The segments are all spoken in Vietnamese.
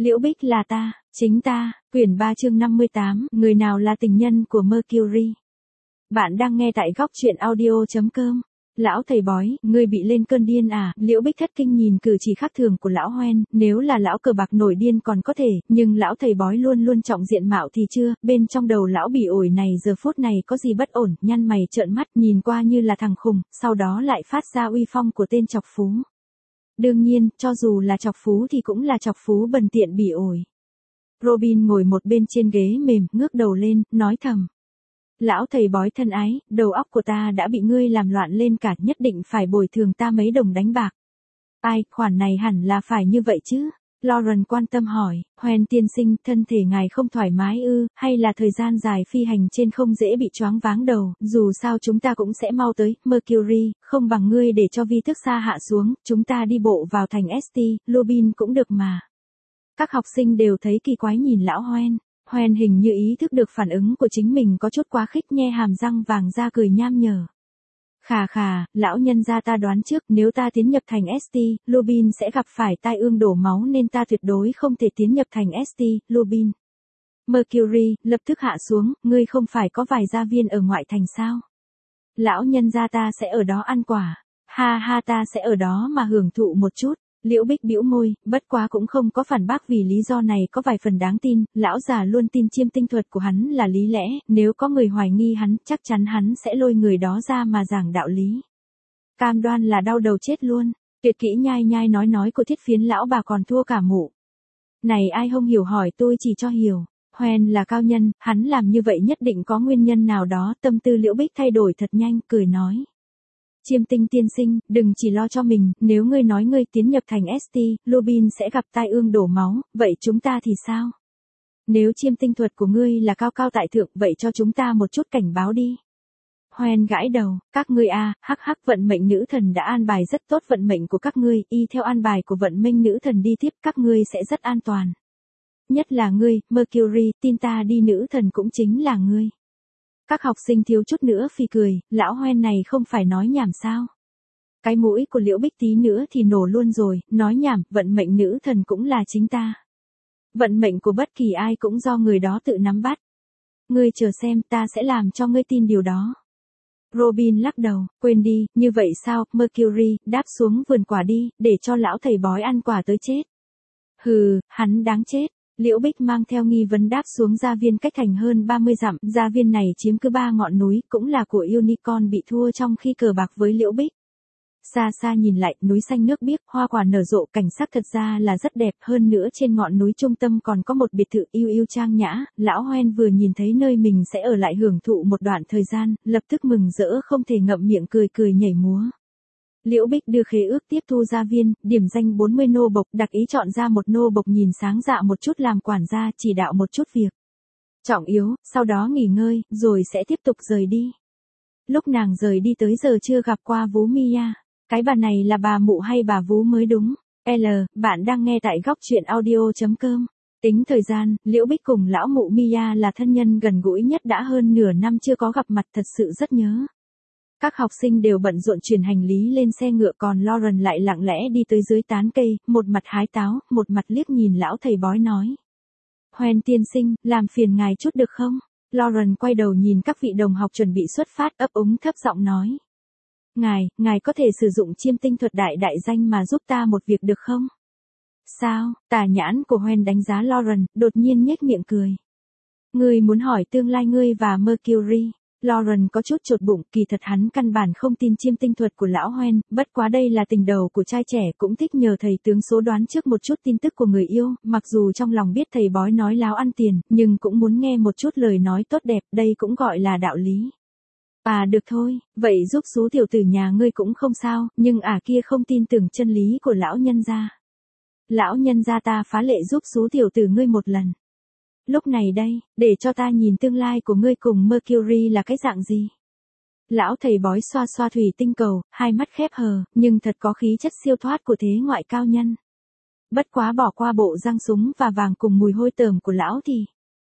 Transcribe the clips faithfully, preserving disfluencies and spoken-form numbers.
Liễu Bích là ta, chính ta, quyển ba chương năm mươi tám, người nào là tình nhân của Mercury. Bạn đang nghe tại góc truyện audio.com. Lão thầy bói, ngươi bị lên cơn điên à? Liễu Bích thất kinh nhìn cử chỉ khác thường của lão Hoen, nếu là lão cờ bạc nổi điên còn có thể, nhưng lão thầy bói luôn luôn trọng diện mạo thì chưa, bên trong đầu lão bị ổi này giờ phút này có gì bất ổn, nhăn mày trợn mắt, nhìn qua như là thằng khùng, sau đó lại phát ra uy phong của tên chọc phú. Đương nhiên, cho dù là chọc phú thì cũng là chọc phú bần tiện bị ổi. Robin ngồi một bên trên ghế mềm, ngước đầu lên, nói thầm. Lão thầy bói thân ái, đầu óc của ta đã bị ngươi làm loạn lên cả, nhất định phải bồi thường ta mấy đồng đánh bạc. Ai, khoản này hẳn là phải như vậy chứ? Lauren quan tâm hỏi, Hoen tiên sinh, thân thể ngài không thoải mái ư, hay là thời gian dài phi hành trên không dễ bị choáng váng đầu, dù sao chúng ta cũng sẽ mau tới, Mercury, không bằng ngươi để cho vi thức xa hạ xuống, chúng ta đi bộ vào thành ét tê, Lubin cũng được mà. Các học sinh đều thấy kỳ quái nhìn lão Hoen. Hoen hình như ý thức được phản ứng của chính mình có chút quá khích, nhe hàm răng vàng ra cười nham nhở. Khà khà, lão nhân gia ta đoán trước nếu ta tiến nhập thành ét tê, Lubin sẽ gặp phải tai ương đổ máu nên ta tuyệt đối không thể tiến nhập thành ét tê, Lubin. Mercury, lập tức hạ xuống, ngươi không phải có vài gia viên ở ngoại thành sao? Lão nhân gia ta sẽ ở đó ăn quả, ha ha ta sẽ ở đó mà hưởng thụ một chút. Liễu Bích bĩu môi, bất quá cũng không có phản bác vì lý do này có vài phần đáng tin, lão già luôn tin chiêm tinh thuật của hắn là lý lẽ, nếu có người hoài nghi hắn, chắc chắn hắn sẽ lôi người đó ra mà giảng đạo lý. Cam đoan là đau đầu chết luôn, tuyệt kỹ nhai nhai nói nói của thiết phiến lão bà còn thua cả mụ. Này ai không hiểu hỏi tôi chỉ cho hiểu, Hoen là cao nhân, hắn làm như vậy nhất định có nguyên nhân nào đó, tâm tư Liễu Bích thay đổi thật nhanh, cười nói. Chiêm tinh tiên sinh, đừng chỉ lo cho mình, nếu ngươi nói ngươi tiến nhập thành ét tê, Lubin sẽ gặp tai ương đổ máu, vậy chúng ta thì sao? Nếu chiêm tinh thuật của ngươi là cao cao tại thượng, vậy cho chúng ta một chút cảnh báo đi. Hoen gãi đầu, các ngươi a, hắc hắc vận mệnh nữ thần đã an bài rất tốt vận mệnh của các ngươi, y theo an bài của vận mệnh nữ thần đi tiếp, các ngươi sẽ rất an toàn. Nhất là ngươi, Mercury, tin ta đi, nữ thần cũng chính là ngươi. Các học sinh thiếu chút nữa phì cười, lão Hoen này không phải nói nhảm sao? Cái mũi của Liễu Bích tí nữa thì nổ luôn rồi, nói nhảm, vận mệnh nữ thần cũng là chính ta. Vận mệnh của bất kỳ ai cũng do người đó tự nắm bắt. Ngươi chờ xem, ta sẽ làm cho ngươi tin điều đó. Robin lắc đầu, quên đi, như vậy sao, Mercury, đáp xuống vườn quả đi, để cho lão thầy bói ăn quả tới chết. Hừ, hắn đáng chết. Liễu Bích mang theo nghi vấn đáp xuống gia viên cách thành hơn ba mươi dặm, gia viên này chiếm cứ ba ngọn núi, cũng là của Unicorn bị thua trong khi cờ bạc với Liễu Bích. Xa xa nhìn lại, núi xanh nước biếc, hoa quả nở rộ, cảnh sắc thật ra là rất đẹp, hơn nữa trên ngọn núi trung tâm còn có một biệt thự yêu yêu trang nhã, lão Hoen vừa nhìn thấy nơi mình sẽ ở lại hưởng thụ một đoạn thời gian, lập tức mừng rỡ không thể ngậm miệng cười cười nhảy múa. Liễu Bích đưa khế ước tiếp thu gia viên, điểm danh bốn mươi nô bộc, đặc ý chọn ra một nô bộc nhìn sáng dạ một chút làm quản gia, chỉ đạo một chút việc trọng yếu, sau đó nghỉ ngơi, rồi sẽ tiếp tục rời đi. Lúc nàng rời đi tới giờ chưa gặp qua Vú Mia. Cái bà này là bà mụ hay bà Vú mới đúng. L, bạn đang nghe tại góc truyện audio.com. Tính thời gian, Liễu Bích cùng lão mụ Mia là thân nhân gần gũi nhất đã hơn nửa năm chưa có gặp mặt, thật sự rất nhớ. Các học sinh đều bận rộn chuyển hành lý lên xe ngựa, còn Lauren lại lặng lẽ đi tới dưới tán cây, một mặt hái táo, một mặt liếc nhìn lão thầy bói nói. Hoen tiên sinh, làm phiền ngài chút được không? Lauren quay đầu nhìn các vị đồng học chuẩn bị xuất phát, ấp úng thấp giọng nói. Ngài, ngài có thể sử dụng chiêm tinh thuật đại đại danh mà giúp ta một việc được không? Sao? Tà nhãn của Hoen đánh giá Lauren, đột nhiên nhếch miệng cười. Ngươi muốn hỏi tương lai ngươi và Mercury. Lauren có chút chột bụng, kỳ thật hắn căn bản không tin chiêm tinh thuật của lão Hoen, bất quá đây là tình đầu của trai trẻ, cũng thích nhờ thầy tướng số đoán trước một chút tin tức của người yêu, mặc dù trong lòng biết thầy bói nói láo ăn tiền, nhưng cũng muốn nghe một chút lời nói tốt đẹp, đây cũng gọi là đạo lý. À được thôi, vậy giúp xú tiểu tử nhà ngươi cũng không sao, nhưng à kia không tin tưởng chân lý của lão nhân gia. Lão nhân gia ta phá lệ giúp xú tiểu tử ngươi một lần. Lúc này đây, để cho ta nhìn tương lai của ngươi cùng Mercury là cái dạng gì. Lão thầy bói xoa xoa thủy tinh cầu, hai mắt khép hờ, nhưng thật có khí chất siêu thoát của thế ngoại cao nhân. Bất quá bỏ qua bộ răng súng và vàng cùng mùi hôi tởm của lão thì.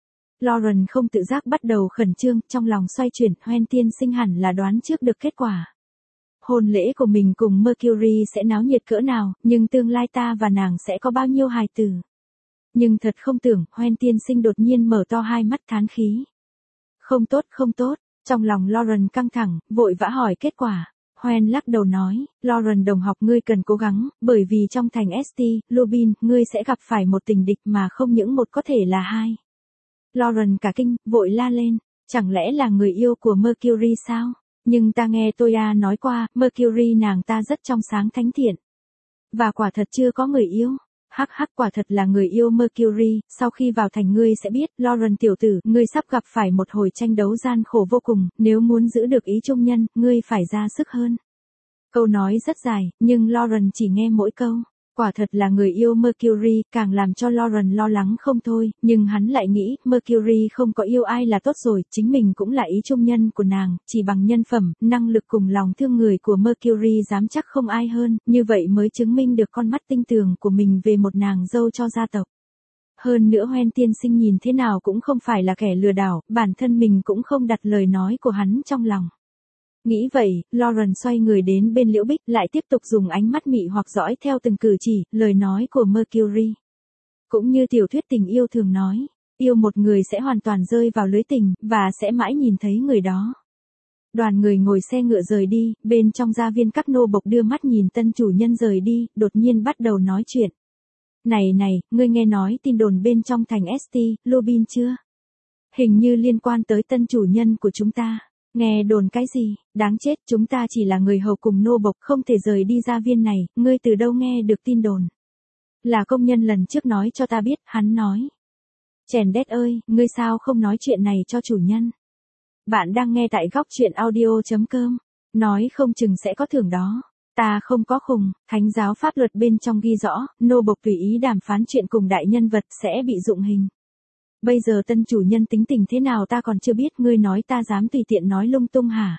Lauren không tự giác bắt đầu khẩn trương, trong lòng xoay chuyển, Hoen tiên sinh hẳn là đoán trước được kết quả. Hôn lễ của mình cùng Mercury sẽ náo nhiệt cỡ nào, nhưng tương lai ta và nàng sẽ có bao nhiêu hài tử. Nhưng thật không tưởng, Hoen tiên sinh đột nhiên mở to hai mắt thán khí. Không tốt, không tốt, trong lòng Lauren căng thẳng, vội vã hỏi kết quả. Hoen lắc đầu nói, Lauren đồng học ngươi cần cố gắng, bởi vì trong thành ét tê, Lubin, ngươi sẽ gặp phải một tình địch mà không những một có thể là hai. Lauren cả kinh, vội la lên, chẳng lẽ là người yêu của Mercury sao? Nhưng ta nghe Toya nói qua, Mercury nàng ta rất trong sáng thánh thiện. Và quả thật chưa có người yêu. Hắc hắc quả thật là người yêu Mercury, sau khi vào thành ngươi sẽ biết, Lauren tiểu tử, ngươi sắp gặp phải một hồi tranh đấu gian khổ vô cùng, nếu muốn giữ được ý trung nhân, ngươi phải ra sức hơn. Câu nói rất dài, nhưng Lauren chỉ nghe mỗi câu. Quả thật là người yêu Mercury, càng làm cho Lauren lo lắng không thôi, nhưng hắn lại nghĩ, Mercury không có yêu ai là tốt rồi, chính mình cũng là ý trung nhân của nàng, chỉ bằng nhân phẩm, năng lực cùng lòng thương người của Mercury dám chắc không ai hơn, như vậy mới chứng minh được con mắt tinh tường của mình về một nàng dâu cho gia tộc. Hơn nữa Hoen tiên sinh nhìn thế nào cũng không phải là kẻ lừa đảo, bản thân mình cũng không đặt lời nói của hắn trong lòng. Nghĩ vậy, Lauren xoay người đến bên Liễu Bích, lại tiếp tục dùng ánh mắt mị hoặc dõi theo từng cử chỉ, lời nói của Mercury. Cũng như tiểu thuyết tình yêu thường nói, yêu một người sẽ hoàn toàn rơi vào lưới tình, và sẽ mãi nhìn thấy người đó. Đoàn người ngồi xe ngựa rời đi, bên trong gia viên các nô bộc đưa mắt nhìn tân chủ nhân rời đi, đột nhiên bắt đầu nói chuyện. Này này, ngươi nghe nói tin đồn bên trong thành ét tê, Lubin chưa? Hình như liên quan tới tân chủ nhân của chúng ta. Nghe đồn cái gì, đáng chết, chúng ta chỉ là người hầu cùng nô bộc, không thể rời đi gia viên này, ngươi từ đâu nghe được tin đồn? Là công nhân lần trước nói cho ta biết, hắn nói. Chèn đét ơi, ngươi sao không nói chuyện này cho chủ nhân? Bạn đang nghe tại góc truyện audio chấm com, nói không chừng sẽ có thưởng đó. Ta không có khùng, thánh giáo pháp luật bên trong ghi rõ, nô bộc tùy ý đàm phán chuyện cùng đại nhân vật sẽ bị dụng hình. Bây giờ tân chủ nhân tính tình thế nào ta còn chưa biết, ngươi nói ta dám tùy tiện nói lung tung hả?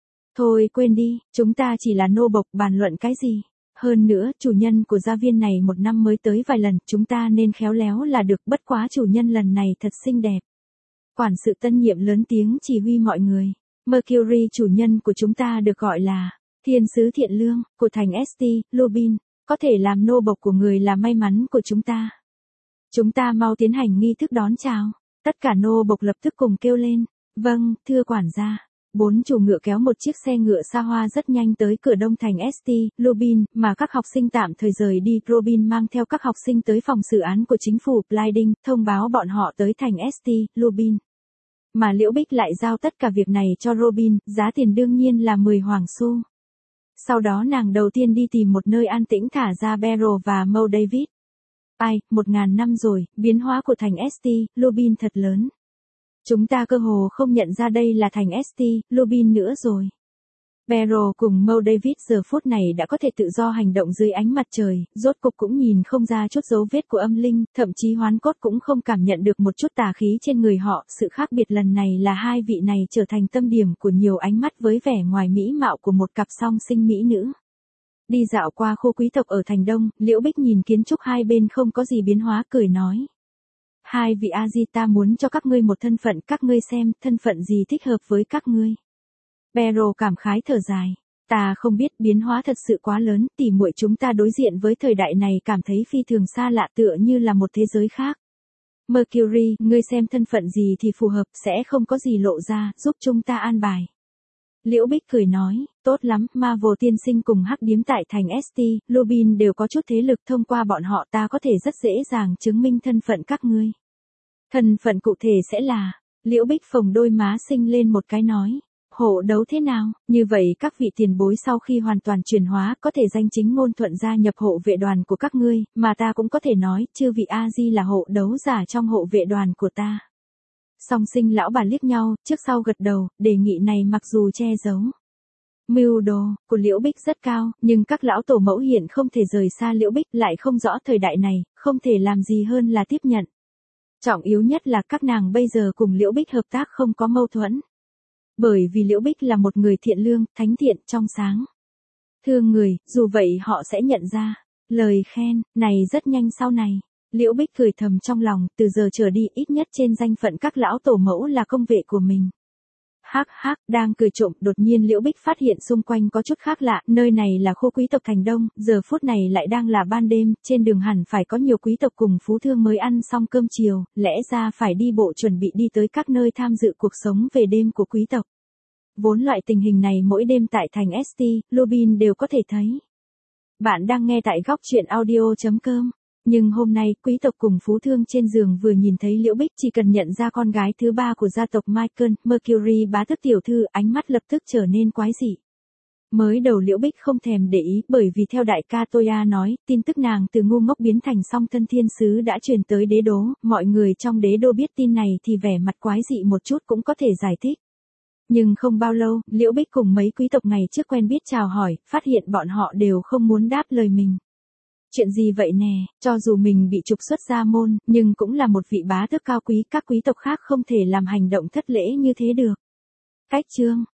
Thôi quên đi, chúng ta chỉ là nô bộc, bàn luận cái gì? Hơn nữa, chủ nhân của gia viên này một năm mới tới vài lần, chúng ta nên khéo léo là được, bất quá chủ nhân lần này thật xinh đẹp. Quản sự tân nhiệm lớn tiếng chỉ huy mọi người. Mercury chủ nhân của chúng ta được gọi là thiên sứ thiện lương, của thành ét tê, Lubin, có thể làm nô bộc của người là may mắn của chúng ta. Chúng ta mau tiến hành nghi thức đón chào. Tất cả nô bộc lập tức cùng kêu lên. Vâng, thưa quản gia. Bốn chủ ngựa kéo một chiếc xe ngựa xa hoa rất nhanh tới cửa đông thành ét tê, Lubin, mà các học sinh tạm thời rời đi. Robin mang theo các học sinh tới phòng xử án của chính phủ Blinding, thông báo bọn họ tới thành ét tê, Lubin. Mà Liễu Bích lại giao tất cả việc này cho Robin, giá tiền đương nhiên là mười hoàng xu. Sau đó nàng đầu tiên đi tìm một nơi an tĩnh thả ra Beryl và Mo David. Ai, một ngàn năm rồi, biến hóa của thành ét tê, Lubin thật lớn. Chúng ta cơ hồ không nhận ra đây là thành ét tê, Lubin nữa rồi. Beryl cùng Mo David giờ phút này đã có thể tự do hành động dưới ánh mặt trời, rốt cục cũng nhìn không ra chút dấu vết của âm linh, thậm chí hoán cốt cũng không cảm nhận được một chút tà khí trên người họ. Sự khác biệt lần này là hai vị này trở thành tâm điểm của nhiều ánh mắt với vẻ ngoài mỹ mạo của một cặp song sinh mỹ nữ. Đi dạo qua khu quý tộc ở thành Đông, Liễu Bích nhìn kiến trúc hai bên không có gì biến hóa, cười nói. Hai vị A-di ta muốn cho các ngươi một thân phận, các ngươi xem, thân phận gì thích hợp với các ngươi. Beryl cảm khái thở dài. Ta không biết, biến hóa thật sự quá lớn, tỉ muội chúng ta đối diện với thời đại này cảm thấy phi thường xa lạ, tựa như là một thế giới khác. Mercury, ngươi xem thân phận gì thì phù hợp, sẽ không có gì lộ ra, giúp chúng ta an bài. Liễu Bích cười nói, tốt lắm, Marvel tiên sinh cùng hắc điếm tại thành ét tê, Lubin đều có chút thế lực, thông qua bọn họ ta có thể rất dễ dàng chứng minh thân phận các ngươi. Thân phận cụ thể sẽ là, Liễu Bích phồng đôi má xinh lên một cái nói, hộ đấu thế nào, như vậy các vị tiền bối sau khi hoàn toàn chuyển hóa có thể danh chính ngôn thuận gia nhập hộ vệ đoàn của các ngươi, mà ta cũng có thể nói, chư vị A-di là hộ đấu giả trong hộ vệ đoàn của ta. Song sinh lão bà liếc nhau, trước sau gật đầu, đề nghị này mặc dù che giấu mưu đồ của Liễu Bích rất cao, nhưng các lão tổ mẫu hiện không thể rời xa Liễu Bích, lại không rõ thời đại này, không thể làm gì hơn là tiếp nhận. Trọng yếu nhất là các nàng bây giờ cùng Liễu Bích hợp tác không có mâu thuẫn. Bởi vì Liễu Bích là một người thiện lương, thánh thiện, trong sáng. Thương người, dù vậy họ sẽ nhận ra. Lời khen, này rất nhanh sau này. Liễu Bích cười thầm trong lòng, từ giờ trở đi ít nhất trên danh phận các lão tổ mẫu là công vệ của mình. Hắc hắc, đang cười trộm, đột nhiên Liễu Bích phát hiện xung quanh có chút khác lạ, nơi này là khu quý tộc thành Đông, giờ phút này lại đang là ban đêm, trên đường hẳn phải có nhiều quý tộc cùng phú thương mới ăn xong cơm chiều, lẽ ra phải đi bộ chuẩn bị đi tới các nơi tham dự cuộc sống về đêm của quý tộc. Vốn loại tình hình này mỗi đêm tại thành ét tê, Lubin đều có thể thấy. Bạn đang nghe tại góc truyện audio chấm com. Nhưng hôm nay, quý tộc cùng phú thương trên giường vừa nhìn thấy Liễu Bích chỉ cần nhận ra con gái thứ ba của gia tộc Michael, Mercury bá tước tiểu thư, ánh mắt lập tức trở nên quái dị. Mới đầu Liễu Bích không thèm để ý bởi vì theo đại ca Toya nói, tin tức nàng từ ngu ngốc biến thành song thân thiên sứ đã truyền tới đế đô, mọi người trong đế đô biết tin này thì vẻ mặt quái dị một chút cũng có thể giải thích. Nhưng không bao lâu, Liễu Bích cùng mấy quý tộc ngày trước quen biết chào hỏi, phát hiện bọn họ đều không muốn đáp lời mình. Chuyện gì vậy nè, cho dù mình bị trục xuất gia môn, nhưng cũng là một vị bá tước cao quý, các quý tộc khác không thể làm hành động thất lễ như thế được. Cách chương,